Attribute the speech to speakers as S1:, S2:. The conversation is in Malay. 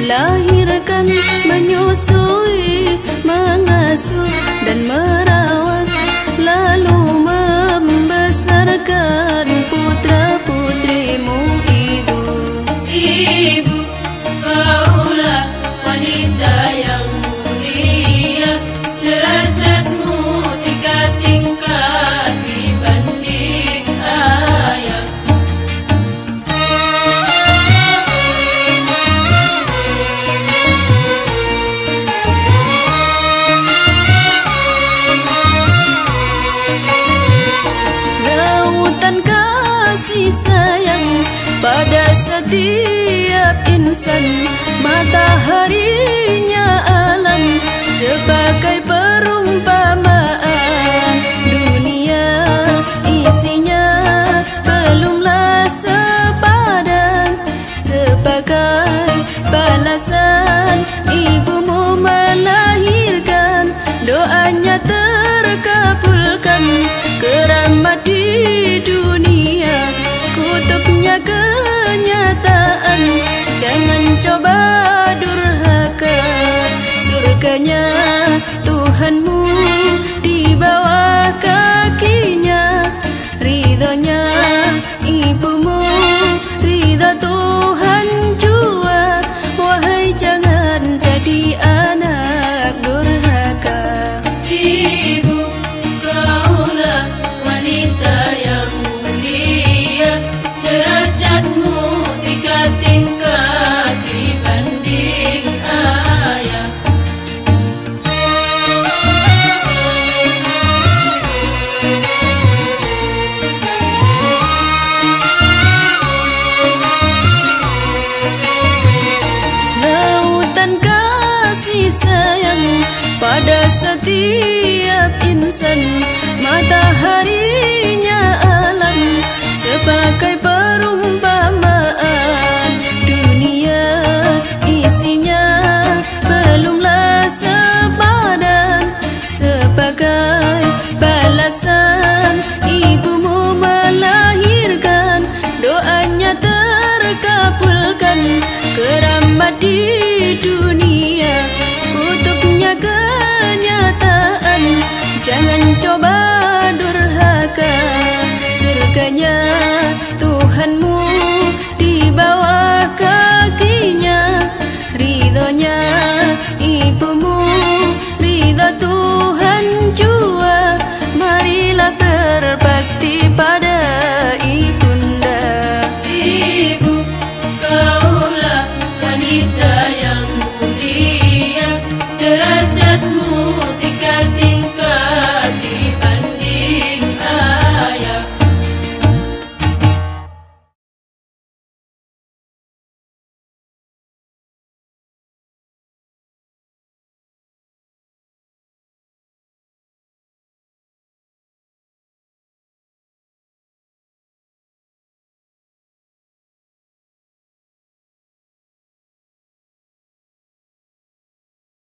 S1: melahirkan, menyusui, mengasuh dan merawat, lalu membesarkan putra-putrimu, Ibu.
S2: Ibu, kaulah wanita yang mulia, derajatmu 3 tingkat dibanding ayah.
S1: Lautan kasih sayang pada setiap insan, mataharinya alam sebagai perumpamaan. Dunia isinya belumlah sepadan, sebagai balasan ibumu melahirkan, doanya terkabulkan, keramat di dunia, kutubnya kenyataan. Jangan coba durhaka, surganya Tuhanmu di bawah kakinya, ridhonya ibumu, ridho Tuhan jua. Wahai jangan jadi anak durhaka.
S2: Ibu, kaulah wanita yang mulia, derajatmu 3 tingkat dibanding ayah.
S1: Lautan kasih sayang pada setiap insan, mataharinya alam sebagai perumpamaan. Dunia isinya belumlah sepadan, sebagai balasan ibumu melahirkan, doanya terkabulkan, keramat di dunia, kutubnya kenyataan. Jangan coba durhaka, surganya Tuhanmu di bawah kakinya, ridhonya ibumu, ridho Tuhan jua. Marilah berbakti pada ibunda.
S2: Ibu, kaulah wanita